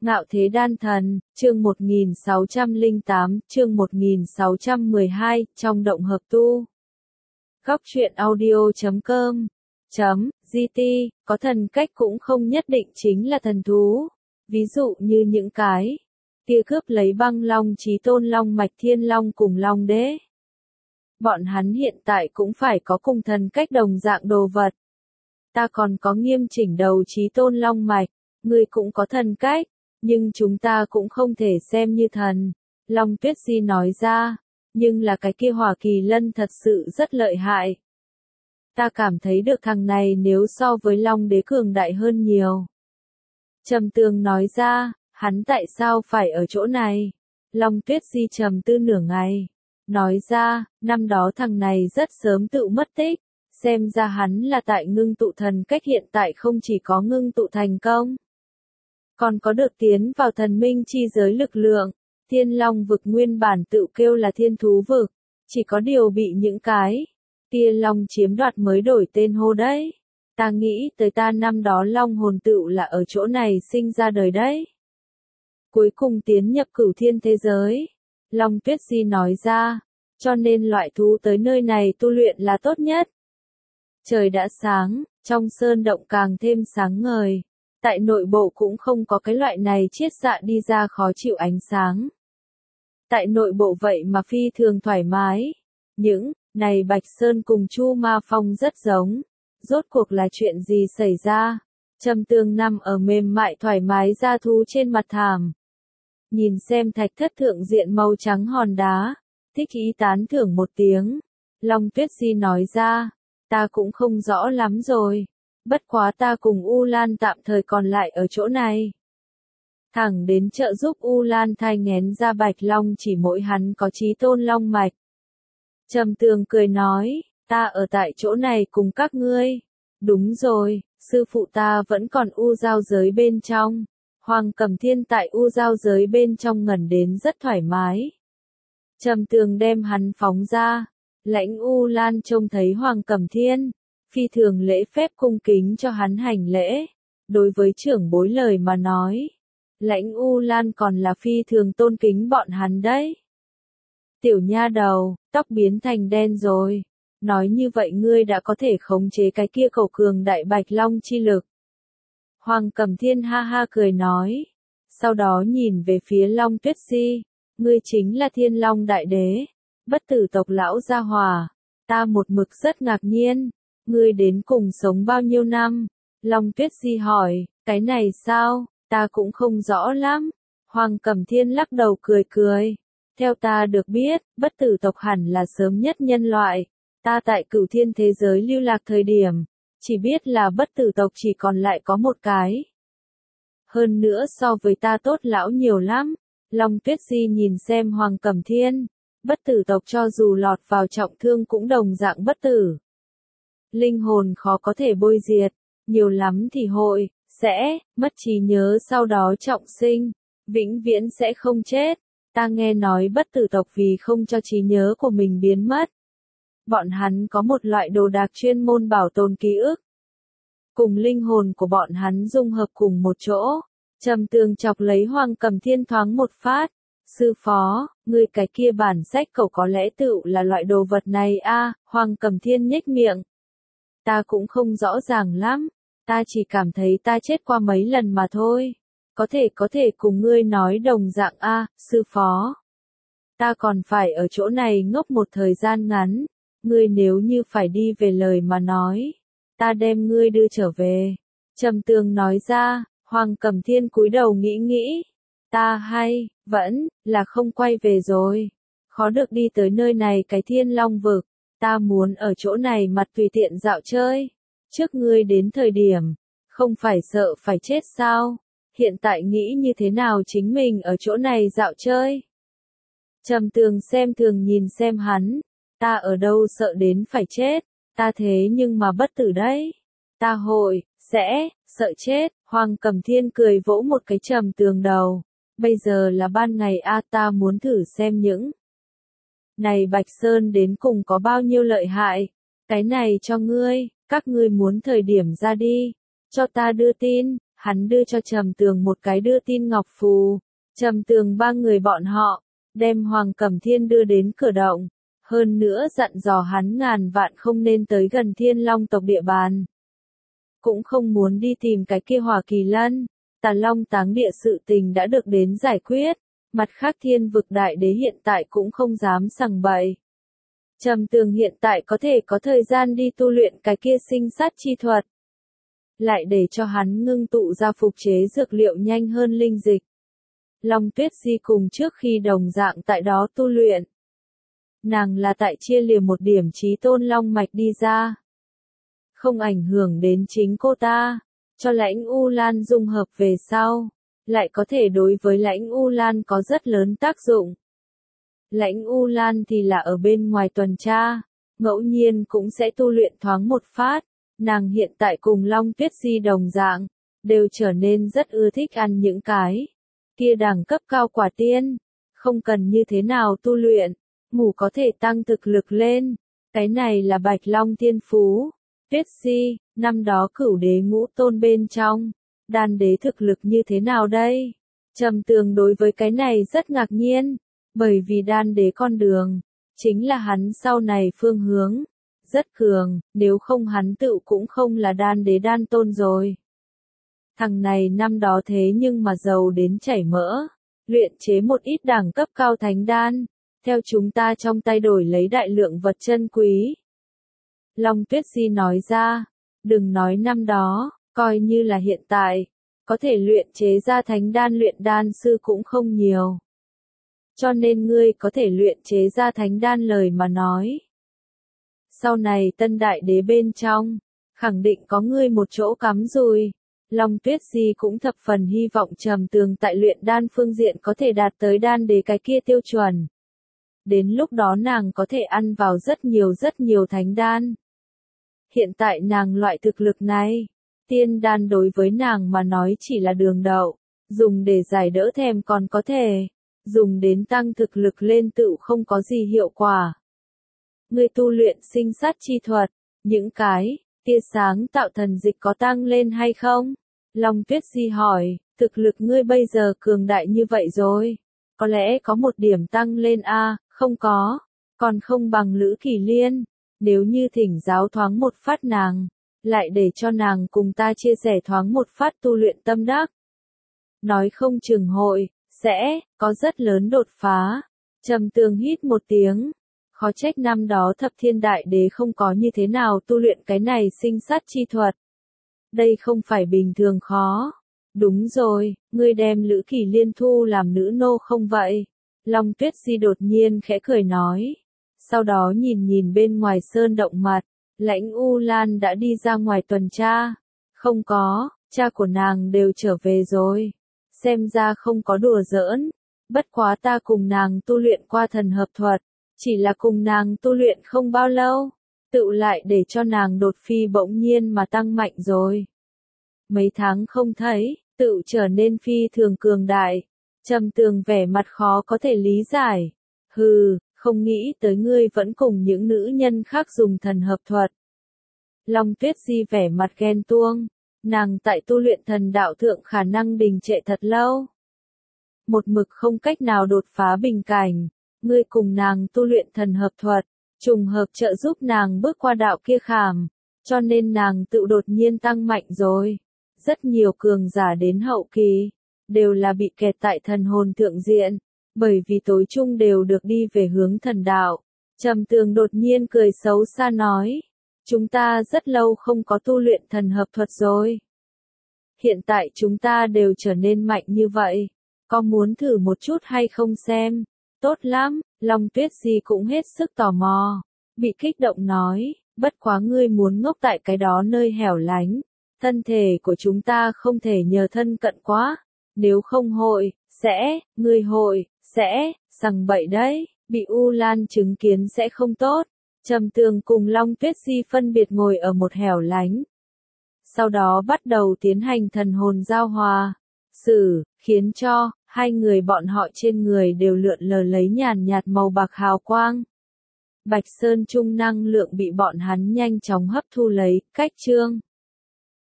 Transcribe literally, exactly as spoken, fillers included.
Ngạo Thế Đan Thần, chương một nghìn sáu trăm lẻ tám, chương một nghìn sáu trăm mười hai, trong động hợp tu. Góc truyện audio chấm com chấm gt, có thần cách cũng không nhất định chính là thần thú. Ví dụ như những cái tia cướp lấy băng long chí tôn long mạch thiên long cùng long đế. Bọn hắn hiện tại cũng phải có cùng thần cách đồng dạng đồ vật. Ta còn có nghiêm chỉnh đầu chí tôn long mạch, ngươi cũng có thần cách, nhưng chúng ta cũng không thể xem như thần. Long Tuyết Di nói ra, nhưng là cái kia Hỏa Kỳ Lân thật sự rất lợi hại. Ta cảm thấy được thằng này nếu so với Long Đế cường đại hơn nhiều. Trầm Tường nói ra, hắn tại sao phải ở chỗ này? Long Tuyết Di trầm tư nửa ngày, nói ra, năm đó thằng này rất sớm tự mất tích, xem ra hắn là tại ngưng tụ thần cách, hiện tại không chỉ có ngưng tụ thành công, còn có được tiến vào thần minh chi giới lực lượng. Thiên Long vực nguyên bản tự kêu là thiên thú vực, chỉ có điều bị những cái tia long chiếm đoạt mới đổi tên hô đấy. Ta nghĩ tới ta năm đó long hồn tựu là ở chỗ này sinh ra đời đấy. Cuối cùng tiến nhập cửu thiên thế giới. Long Tuyết Di nói ra, cho nên loại thú tới nơi này tu luyện là tốt nhất. Trời đã sáng, trong sơn động càng thêm sáng ngời. Tại nội bộ cũng không có cái loại này chiết xạ đi ra khó chịu ánh sáng. Tại nội bộ vậy mà phi thường thoải mái. Những này Bạch Sơn cùng Chu Ma Phong rất giống. Rốt cuộc là chuyện gì xảy ra? Trầm Tường nằm ở mềm mại thoải mái da thú trên mặt thảm. Nhìn xem thạch thất thượng diện màu trắng hòn đá. Thích ý tán thưởng một tiếng. Long Tuyết Di nói ra, ta cũng không rõ lắm rồi. Bất quá ta cùng U Lan tạm thời còn lại ở chỗ này. Thẳng đến trợ giúp U Lan thai nghén ra Bạch Long, chỉ mỗi hắn có chí tôn long mạch. Trầm Tường cười nói, ta ở tại chỗ này cùng các ngươi. Đúng rồi, sư phụ ta vẫn còn U giao giới bên trong. Hoàng Cẩm Thiên tại U giao giới bên trong ngẩn đến rất thoải mái. Trầm Tường đem hắn phóng ra. Lãnh U Lan trông thấy Hoàng Cẩm Thiên, phi thường lễ phép cung kính cho hắn hành lễ. Đối với trưởng bối lời mà nói, Lãnh U Lan còn là phi thường tôn kính bọn hắn đấy. Tiểu nha đầu, tóc biến thành đen rồi. Nói như vậy ngươi đã có thể khống chế cái kia cầu cường đại Bạch Long chi lực. Hoàng Cẩm Thiên ha ha cười nói. Sau đó nhìn về phía Long Tuyết Di. Ngươi chính là Thiên Long Đại Đế, bất tử tộc lão gia hòa. Ta một mực rất ngạc nhiên. Ngươi đến cùng sống bao nhiêu năm? Long Tuyết Di hỏi, cái này sao? Ta cũng không rõ lắm. Hoàng Cẩm Thiên lắc đầu cười cười. Theo ta được biết, bất tử tộc hẳn là sớm nhất nhân loại. Ta tại cửu thiên thế giới lưu lạc thời điểm, chỉ biết là bất tử tộc chỉ còn lại có một cái. Hơn nữa so với ta tốt lão nhiều lắm. Long Tuyết Di nhìn xem Hoàng Cẩm Thiên. Bất tử tộc cho dù lọt vào trọng thương cũng đồng dạng bất tử. Linh hồn khó có thể bôi diệt, nhiều lắm thì hội, sẽ, mất trí nhớ sau đó trọng sinh, vĩnh viễn sẽ không chết. Ta nghe nói bất tử tộc vì không cho trí nhớ của mình biến mất. Bọn hắn có một loại đồ đạc chuyên môn bảo tồn ký ức. Cùng linh hồn của bọn hắn dung hợp cùng một chỗ. Trầm Tường chọc lấy Hoàng Cẩm Thiên thoáng một phát. Sư phó, ngươi cái kia bản sách cậu có lẽ tựu là loại đồ vật này a? À, Hoàng Cẩm Thiên nhếch miệng. Ta cũng không rõ ràng lắm, ta chỉ cảm thấy ta chết qua mấy lần mà thôi. Có thể có thể cùng ngươi nói đồng dạng a, à, sư phó. Ta còn phải ở chỗ này ngốc một thời gian ngắn, ngươi nếu như phải đi về lời mà nói, ta đem ngươi đưa trở về. Trầm Tường nói ra. Hoàng Cẩm Thiên cúi đầu nghĩ nghĩ, ta hay, vẫn, là không quay về rồi. Khó được đi tới nơi này cái Thiên Long vực. Ta muốn ở chỗ này mặt tùy tiện dạo chơi. Trước ngươi đến thời điểm, không phải sợ phải chết sao? Hiện tại nghĩ như thế nào chính mình ở chỗ này dạo chơi? Trầm Tường xem thường nhìn xem hắn. Ta ở đâu sợ đến phải chết? Ta thế nhưng mà bất tử đấy. Ta hội, sẽ, sợ chết. Hoàng Cẩm Thiên cười vỗ một cái Trầm Tường đầu. Bây giờ là ban ngày a, ta muốn thử xem những này Bạch Sơn đến cùng có bao nhiêu lợi hại. Cái này cho ngươi, các ngươi muốn thời điểm ra đi, cho ta đưa tin. hắn đưa cho Trầm Tường một cái đưa tin ngọc phù. Trầm Tường ba người bọn họ, đem Hoàng Cẩm Thiên đưa đến cửa động, hơn nữa dặn dò hắn ngàn vạn không nên tới gần Thiên Long tộc địa bàn. Cũng không muốn đi tìm cái kia Hỏa Kỳ Lân, Tà Long táng địa sự tình đã được đến giải quyết, mặt khác Thiên vực đại đế hiện tại cũng không dám sằng bậy. Trầm Tường hiện tại có thể có thời gian đi tu luyện cái kia sinh sát chi thuật, lại để cho hắn ngưng tụ ra phục chế dược liệu nhanh hơn linh dịch. Long Tuyết Di cùng trước khi đồng dạng tại đó tu luyện. Nàng là tại chia lìa một điểm chí tôn long mạch đi ra. Không ảnh hưởng đến chính cô ta, cho Lãnh U Lan dung hợp về sau, lại có thể đối với Lãnh U Lan có rất lớn tác dụng. Lãnh U Lan thì là ở bên ngoài tuần tra, ngẫu nhiên cũng sẽ tu luyện thoáng một phát. Nàng hiện tại cùng Long Tuyết Di đồng dạng, đều trở nên rất ưa thích ăn những cái kia đẳng cấp cao quả tiên, không cần như thế nào tu luyện, ngủ có thể tăng thực lực lên. Cái này là Bạch Long thiên phú. Tuyết Di, năm đó Cửu đế ngũ tôn bên trong, đan đế thực lực như thế nào đây? Trầm Tường đối với cái này rất ngạc nhiên, bởi vì đan đế con đường, chính là hắn sau này phương hướng. Rất cường, nếu không hắn tự cũng không là đan đế đan tôn rồi. Thằng này năm đó thế nhưng mà giàu đến chảy mỡ, luyện chế một ít đẳng cấp cao thánh đan, theo chúng ta trong tay đổi lấy đại lượng vật chân quý. Long Tuyết Di nói ra, đừng nói năm đó, coi như là hiện tại, có thể luyện chế ra thánh đan luyện đan sư cũng không nhiều. Cho nên ngươi có thể luyện chế ra thánh đan lời mà nói. Sau này tân đại đế bên trong, khẳng định có ngươi một chỗ cắm rùi. Long Tuyết Di cũng thập phần hy vọng Trầm Tường tại luyện đan phương diện có thể đạt tới đan đế cái kia tiêu chuẩn. Đến lúc đó nàng có thể ăn vào rất nhiều rất nhiều thánh đan. Hiện tại nàng loại thực lực này, tiên đan đối với nàng mà nói chỉ là đường đậu, dùng để giải đỡ thèm còn có thể, dùng đến tăng thực lực lên tự không có gì hiệu quả. Ngươi tu luyện sinh sát chi thuật, những cái tia sáng tạo thần dịch có tăng lên hay không? Long Tuyết Di hỏi, thực lực ngươi bây giờ cường đại như vậy rồi, có lẽ có một điểm tăng lên a, à, không có, còn không bằng Lữ Kỳ Liên, nếu như thỉnh giáo thoáng một phát nàng, lại để cho nàng cùng ta chia sẻ thoáng một phát tu luyện tâm đắc. Nói không chừng hội, sẽ, có rất lớn đột phá. Trầm Tường hít một tiếng. Khó trách năm đó Thập Thiên Đại Đế không có như thế nào tu luyện cái này sinh sát chi thuật. Đây không phải bình thường khó. Đúng rồi, ngươi đem Lữ Kỳ Liên thu làm nữ nô không vậy? Long Tuyết Di đột nhiên khẽ cười nói. Sau đó nhìn nhìn bên ngoài sơn động mặt, Lãnh U Lan đã đi ra ngoài tuần tra. Không có, cha của nàng đều trở về rồi. Xem ra không có đùa giỡn. Bất quá ta cùng nàng tu luyện qua thần hợp thuật. Chỉ là cùng nàng tu luyện không bao lâu, tự lại để cho nàng đột phi bỗng nhiên mà tăng mạnh rồi. Mấy tháng không thấy, tự trở nên phi thường cường đại. Trầm Tường vẻ mặt khó có thể lý giải. Hừ, không nghĩ tới ngươi vẫn cùng những nữ nhân khác dùng thần hợp thuật. Long Tuyết Di vẻ mặt ghen tuông, nàng tại tu luyện thần đạo thượng khả năng đình trệ thật lâu. Một mực không cách nào đột phá bình cảnh. Ngươi cùng nàng tu luyện thần hợp thuật, trùng hợp trợ giúp nàng bước qua đạo kia khảm, cho nên nàng tự đột nhiên tăng mạnh rồi. Rất nhiều cường giả đến hậu kỳ, đều là bị kẹt tại thần hồn thượng diện, bởi vì tối chung đều được đi về hướng thần đạo. Trầm Tường đột nhiên cười xấu xa nói, chúng ta rất lâu không có tu luyện thần hợp thuật rồi. Hiện tại chúng ta đều trở nên mạnh như vậy, có muốn thử một chút hay không xem? Tốt lắm, Long Tuyết Di cũng hết sức tò mò, bị kích động nói, bất quá ngươi muốn ngốc tại cái đó nơi hẻo lánh, thân thể của chúng ta không thể nhờ thân cận quá, nếu không hội, sẽ, ngươi hội, sẽ, sằng bậy đấy, bị U Lan chứng kiến sẽ không tốt. Trầm Tường cùng Long Tuyết Di phân biệt ngồi ở một hẻo lánh. Sau đó bắt đầu tiến hành thần hồn giao hòa, xử, khiến cho hai người bọn họ trên người đều lượn lờ lấy nhàn nhạt màu bạc hào quang. Bạch Sơn Trung năng lượng bị bọn hắn nhanh chóng hấp thu lấy, cách chương.